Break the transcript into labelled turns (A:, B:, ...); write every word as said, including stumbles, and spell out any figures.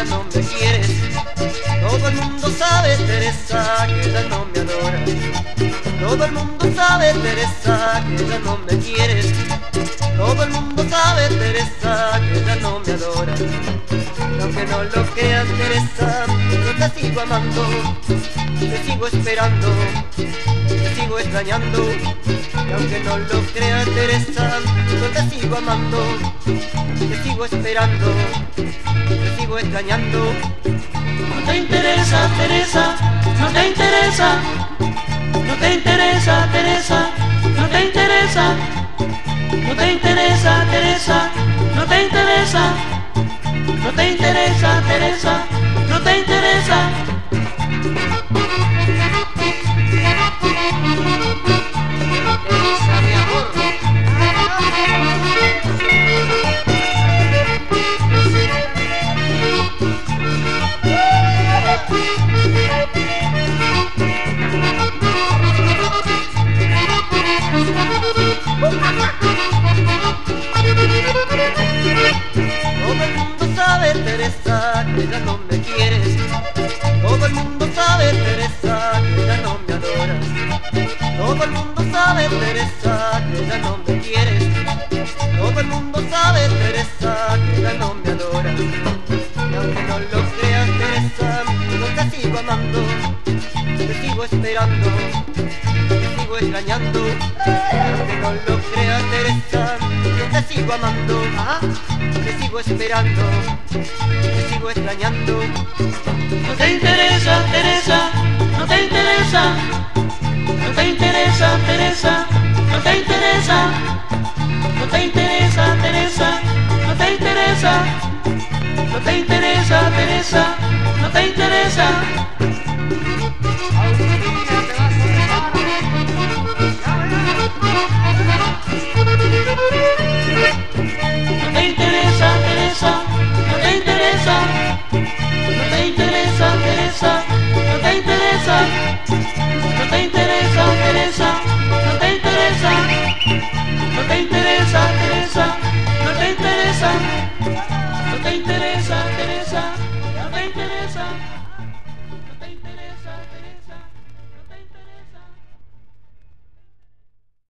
A: ya no me quieres. Todo el mundo sabe, Teresa, que ya no me adoras. Todo el mundo sabe, Teresa, que ya no me quieres. Todo el mundo sabe, Teresa, que ya no me adoras. Y aunque no lo creas, Teresa, yo te sigo amando, te sigo esperando, te sigo extrañando. Y aunque no lo creas, Teresa, yo te sigo amando, te sigo esperando, te sigo extrañando.
B: No te interesa, Teresa, no te interesa. No te interesa, Teresa, no te interesa. No te interesa, Teresa, no te interesa. No te interesa, Teresa, no te interesa.
A: Teresa, mi amor. Todo el mundo sabe, Teresa, que ya no me quieres. Todo el mundo sabe, Teresa, que ya no me adoras. Todo el mundo sabe, Teresa, que ya no me quieres. Todo el mundo sabe, Teresa, que ya no me adoras. Y aunque no lo creas, Teresa, yo te sigo amando, te sigo esperando, te sigo extrañando. Y aunque no lo creas, Teresa, yo te sigo amando, te sigo esperando, te sigo extrañando.
B: No te interesa, Teresa, no te interesa. No te interesa, Teresa, no te interesa. No te interesa, Teresa, no te interesa. No te interesa, Teresa, no te interesa. No te interesa, Teresa, no te interesa. No te interesa, Teresa, no te interesa. No te interesa, Teresa, no te interesa. No te interesa, Teresa, no te interesa. No te interesa.